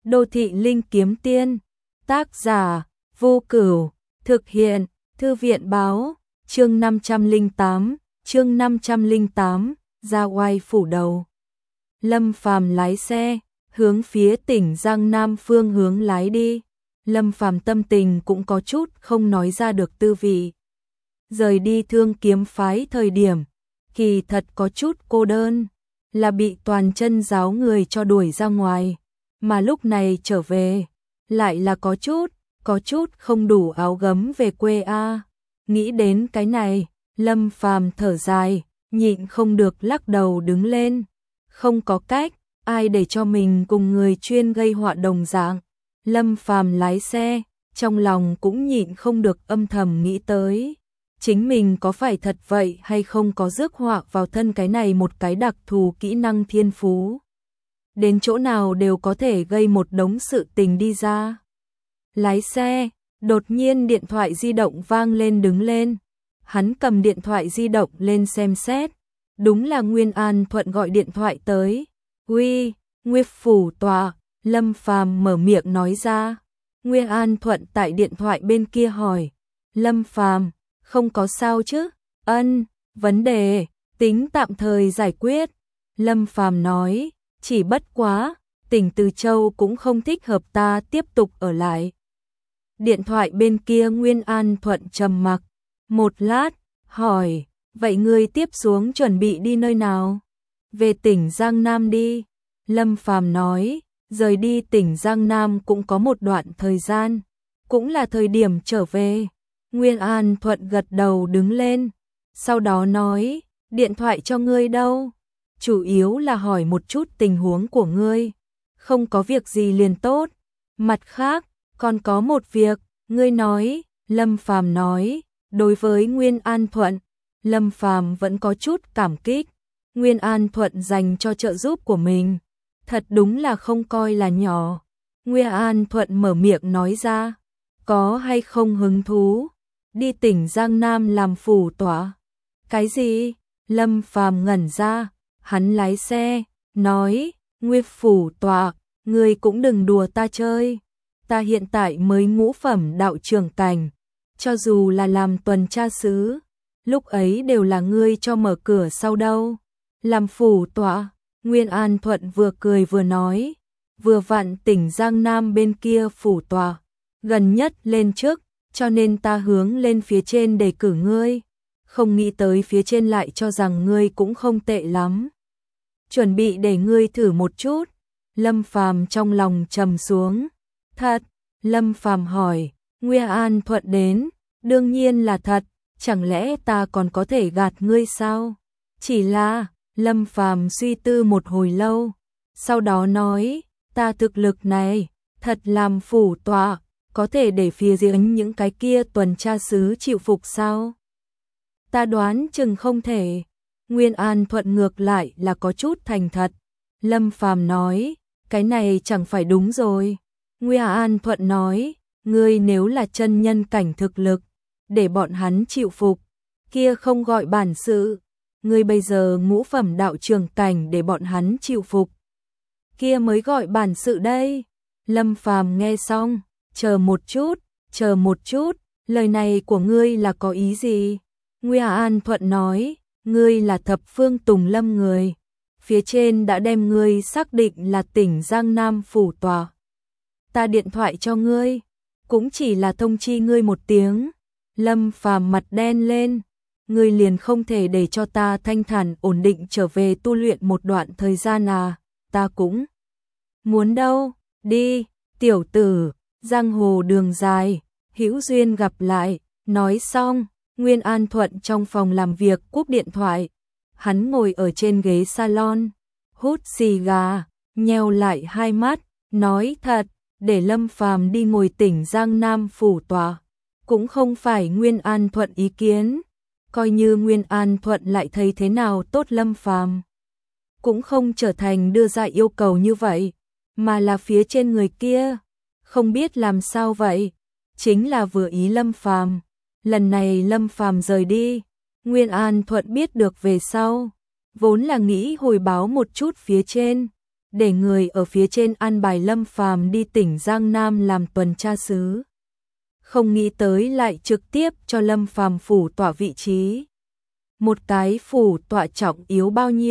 Đô thị linh kiếm tiên, tác giả, Vô Cửu, thực hiện, Thư viện báo, chương 508, ra oai phủ đầu. Lâm Phàm lái xe, hướng phía tỉnh Giang Nam phương hướng lái đi. Lâm Phàm tâm tình cũng có chút không nói ra được tư vị. Rời đi Thương Kiếm phái thời điểm, kỳ thật có chút cô đơn, là bị toàn chân giáo người cho đuổi ra ngoài, mà lúc này trở về, lại là có chút không đủ áo gấm về quê a. Nghĩ đến cái này, Lâm Phàm thở dài, nhịn không được lắc đầu đứng lên. Không có cách, ai để cho mình cùng người chuyên gây họa đồng dạng. Lâm Phàm lái xe, trong lòng cũng nhịn không được âm thầm nghĩ tới. Chính mình có phải thật vậy hay không có rước họa vào thân cái này một cái đặc thù kỹ năng thiên phú. Đến chỗ nào đều có thể gây một đống sự tình đi ra. Lái xe, đột nhiên điện thoại di động vang lên đứng lên. Hắn cầm điện thoại di động lên xem xét. Đúng là Nguyên An Thuận gọi điện thoại tới. Uy, Nguyệt phủ tòa, Lâm Phàm mở miệng nói ra. Nguyên An Thuận tại điện thoại bên kia hỏi. Lâm Phàm, không có sao chứ? Ân, vấn đề, tính tạm thời giải quyết. Lâm Phàm nói, chỉ bất quá, tỉnh Từ Châu cũng không thích hợp ta tiếp tục ở lại. Điện thoại bên kia Nguyên An Thuận trầm mặc. Một lát, hỏi, vậy ngươi tiếp xuống chuẩn bị đi nơi nào? Về tỉnh Giang Nam đi. Lâm Phàm nói, rời đi tỉnh Giang Nam cũng có một đoạn thời gian, cũng là thời điểm trở về. Nguyên An Thuận gật đầu đứng lên, sau đó nói, điện thoại cho ngươi đâu? Chủ yếu là hỏi một chút tình huống của ngươi. Không có việc gì liền tốt. Mặt khác, còn có một việc, ngươi nói. Lâm Phàm nói, đối với Nguyên An Thuận, Lâm Phàm vẫn có chút cảm kích. Nguyên An Thuận dành cho trợ giúp của mình, thật đúng là không coi là nhỏ. Nguyên An Thuận mở miệng nói ra, có hay không hứng thú đi tỉnh Giang Nam làm phủ tọa? Cái gì? Lâm Phàm ngẩn ra, hắn lái xe, nói, Nguyên phủ tọa, ngươi cũng đừng đùa ta chơi. Ta hiện tại mới ngũ phẩm đạo trưởng cảnh, cho dù là làm tuần tra sứ, lúc ấy đều là ngươi cho mở cửa sau đâu. Làm phủ tọa, Nguyên An Thuận vừa cười vừa nói, vừa vặn tỉnh Giang Nam bên kia phủ tọa, gần nhất lên chức, cho nên ta hướng lên phía trên đề cử ngươi. Không nghĩ tới phía trên lại cho rằng ngươi cũng không tệ lắm. Chuẩn bị để ngươi thử một chút. Lâm Phàm trong lòng trầm xuống. Thật? Lâm Phàm hỏi. Nguyên An Thuận đến. Đương nhiên là thật. Chẳng lẽ ta còn có thể gạt ngươi sao? Chỉ là, Lâm Phàm suy tư một hồi lâu. Sau đó nói, ta thực lực này, thật làm phủ tọa, có thể để phía dưới những cái kia tuần tra sứ chịu phục sao? Ta đoán chừng không thể. Nguyên An Thuận ngược lại là có chút thành thật. Lâm Phàm nói, cái này chẳng phải đúng rồi. Nguyên An Thuận nói, ngươi nếu là chân nhân cảnh thực lực, để bọn hắn chịu phục, kia không gọi bản sự. Ngươi bây giờ ngũ phẩm đạo trưởng cảnh để bọn hắn chịu phục, kia mới gọi bản sự đây. Lâm Phàm nghe xong, chờ một chút, lời này của ngươi là có ý gì? Nguyên An Thuận nói, ngươi là thập phương Tùng Lâm người, phía trên đã đem ngươi xác định là tỉnh Giang Nam phủ tọa. Ta điện thoại cho ngươi, cũng chỉ là thông chi ngươi một tiếng. Lâm Phàm mặt đen lên, ngươi liền không thể để cho ta thanh thản ổn định trở về tu luyện một đoạn thời gian à? Ta cũng muốn đâu. Đi, tiểu tử, giang hồ đường dài, hữu duyên gặp lại. Nói xong, Nguyên An Thuận trong phòng làm việc cúp điện thoại. Hắn ngồi ở trên ghế salon, hút xì gà, nheo lại hai mắt, nói thật, để Lâm Phàm đi ngồi tỉnh Giang Nam phủ tọa, cũng không phải Nguyên An Thuận ý kiến. Coi như Nguyên An Thuận lại thấy thế nào tốt, Lâm Phàm cũng không trở thành đưa ra yêu cầu như vậy, mà là phía trên người kia không biết làm sao vậy, chính là vừa ý Lâm Phàm. Lần này Lâm Phàm rời đi, Nguyên An Thuận biết được về sau, vốn là nghĩ hồi báo một chút phía trên, để người ở phía trên an bài Lâm Phàm đi tỉnh Giang Nam làm tuần tra sứ. Không nghĩ tới lại trực tiếp cho Lâm Phàm phủ tọa vị trí. Một cái phủ tọa trọng yếu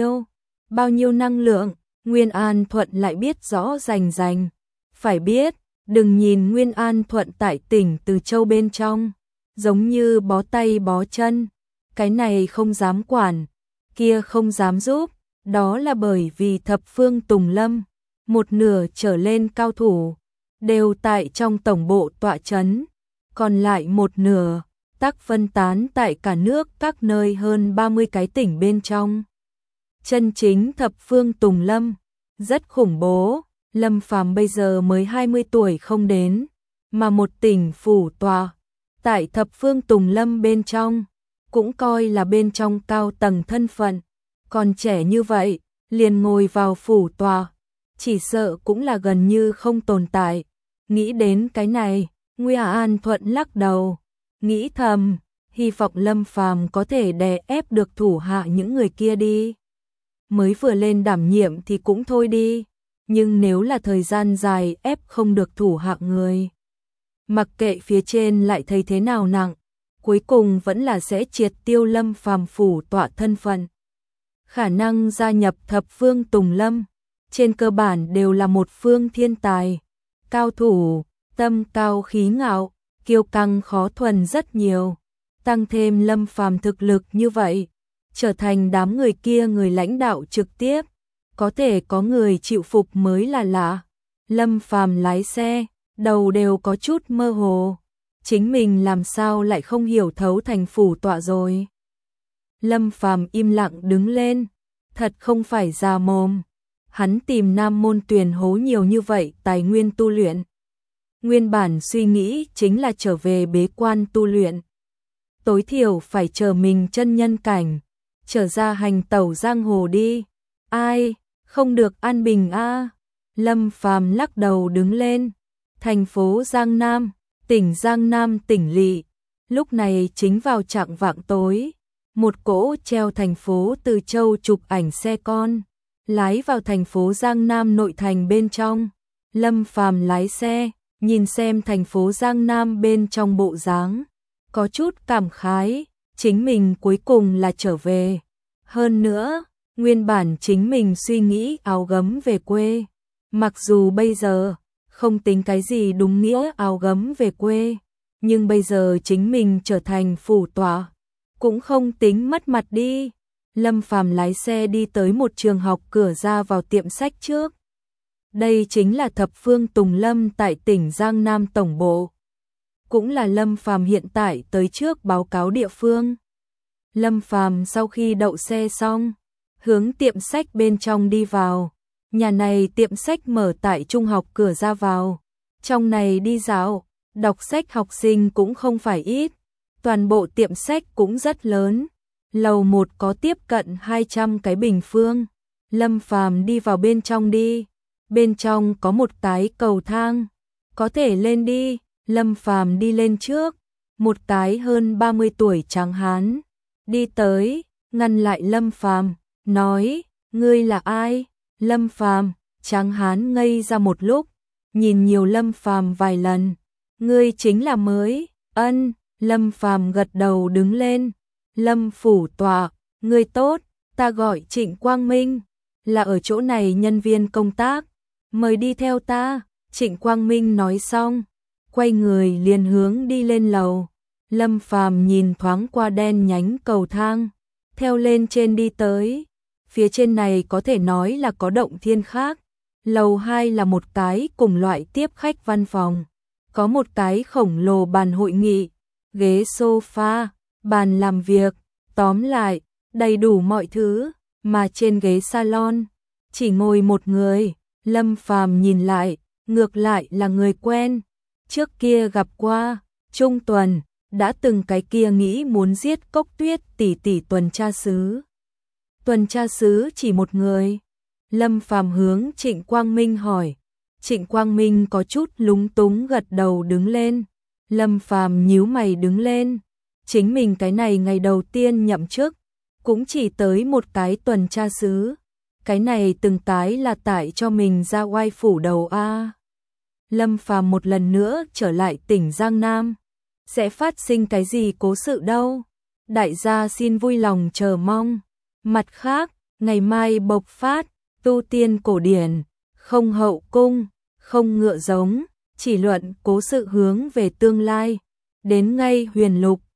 bao nhiêu năng lượng, Nguyên An Thuận lại biết rõ rành rành. Phải biết, đừng nhìn Nguyên An Thuận tại tỉnh Từ Châu bên trong, giống như bó tay bó chân, cái này không dám quản, kia không dám giúp, đó là bởi vì thập phương Tùng Lâm, một nửa trở lên cao thủ, đều tại trong tổng bộ tọa chấn, còn lại một nửa, tắc phân tán tại cả nước các nơi hơn 30 cái tỉnh bên trong. Chân chính thập phương Tùng Lâm, rất khủng bố, Lâm Phàm bây giờ mới 20 tuổi không đến, mà một tỉnh phủ tọa, tại thập phương Tùng Lâm bên trong, cũng coi là bên trong cao tầng thân phận, còn trẻ như vậy, liền ngồi vào phủ tọa, chỉ sợ cũng là gần như không tồn tại. Nghĩ đến cái này, Nguyên An Thuận lắc đầu, nghĩ thầm, hy vọng Lâm Phàm có thể đè ép được thủ hạ những người kia đi. Mới vừa lên đảm nhiệm thì cũng thôi đi, nhưng nếu là thời gian dài ép không được thủ hạ người, mặc kệ phía trên lại thấy thế nào nặng, cuối cùng vẫn là sẽ triệt tiêu Lâm Phàm phủ tọa thân phận. Khả năng gia nhập thập phương Tùng Lâm, trên cơ bản đều là một phương thiên tài, cao thủ, tâm cao khí ngạo, kiêu căng khó thuần rất nhiều, tăng thêm Lâm Phàm thực lực như vậy, trở thành đám người kia người lãnh đạo trực tiếp, có thể có người chịu phục mới là lạ. Lâm Phàm lái xe, đầu đều có chút mơ hồ, chính mình làm sao lại không hiểu thấu thành phủ tọa rồi. Lâm Phàm im lặng đứng lên, thật không phải già mồm, hắn tìm Nam Môn Tuyền hố nhiều như vậy tài nguyên tu luyện. Nguyên bản suy nghĩ chính là trở về bế quan tu luyện. Tối thiểu phải chờ mình chân nhân cảnh, trở ra hành tẩu giang hồ đi. Ai, không được an bình a. Lâm Phàm lắc đầu đứng lên. Thành phố Giang Nam, tỉnh Giang Nam tỉnh lỵ, lúc này chính vào chạng vạng tối. Một cỗ treo thành phố Từ Châu chụp ảnh xe con, lái vào thành phố Giang Nam nội thành bên trong. Lâm Phàm lái xe, nhìn xem thành phố Giang Nam bên trong bộ dáng, có chút cảm khái, chính mình cuối cùng là trở về. Hơn nữa, nguyên bản chính mình suy nghĩ áo gấm về quê, mặc dù bây giờ không tính cái gì đúng nghĩa áo gấm về quê, nhưng bây giờ chính mình trở thành phủ tọa, cũng không tính mất mặt đi. Lâm Phàm lái xe đi tới một trường học cửa ra vào tiệm sách trước. Đây chính là thập phương Tùng Lâm tại tỉnh Giang Nam tổng bộ. Cũng là Lâm Phàm hiện tại tới trước báo cáo địa phương. Lâm Phàm sau khi đậu xe xong, hướng tiệm sách bên trong đi vào. Nhà này tiệm sách mở tại trung học cửa ra vào. Trong này đi dạo, đọc sách học sinh cũng không phải ít. Toàn bộ tiệm sách cũng rất lớn. Lầu 1 có tiếp cận 200 cái bình phương. Lâm Phàm đi vào bên trong đi. Bên trong có một cái cầu thang, có thể lên đi. Lâm Phàm đi lên trước. Một cái hơn 30 tuổi tráng hán đi tới, ngăn lại Lâm Phàm, nói: "Ngươi là ai?" Lâm Phàm, tráng hán ngây ra một lúc, nhìn nhiều Lâm Phàm vài lần. "Ngươi chính là mới?" "Ân." Lâm Phàm gật đầu đứng lên. "Lâm phủ tọa, ngươi tốt, ta gọi Trịnh Quang Minh, là ở chỗ này nhân viên công tác, mời đi theo ta." Trịnh Quang Minh nói xong, quay người liền hướng đi lên lầu. Lâm Phàm nhìn thoáng qua đen nhánh cầu thang, theo lên trên đi tới. Phía trên này có thể nói là có động thiên khác. Lầu 2 là một cái cùng loại tiếp khách văn phòng, có một cái khổng lồ bàn hội nghị, ghế sofa, bàn làm việc, tóm lại, đầy đủ mọi thứ, mà trên ghế salon chỉ ngồi một người. Lâm Phàm nhìn lại, ngược lại là người quen, trước kia gặp qua, Trung Tuần, đã từng cái kia nghĩ muốn giết Cốc Tuyết tỷ tỷ tuần tra sứ. Tuần tra sứ chỉ một người. Lâm Phàm hướng Trịnh Quang Minh hỏi. Trịnh Quang Minh có chút lúng túng gật đầu đứng lên. Lâm Phàm nhíu mày đứng lên. Chính mình cái này ngày đầu tiên nhậm chức, cũng chỉ tới một cái tuần tra sứ. cái này từng tái là tại cho mình ra oai phủ đầu a. Lâm Phàm một lần nữa trở lại tỉnh Giang Nam, sẽ phát sinh cái gì cố sự đâu? Đại gia xin vui lòng chờ mong. Mặt khác, ngày mai bộc phát, tu tiên cổ điển, không hậu cung, không ngựa giống, chỉ luận cố sự hướng về tương lai. Đến ngay Huyền Lục,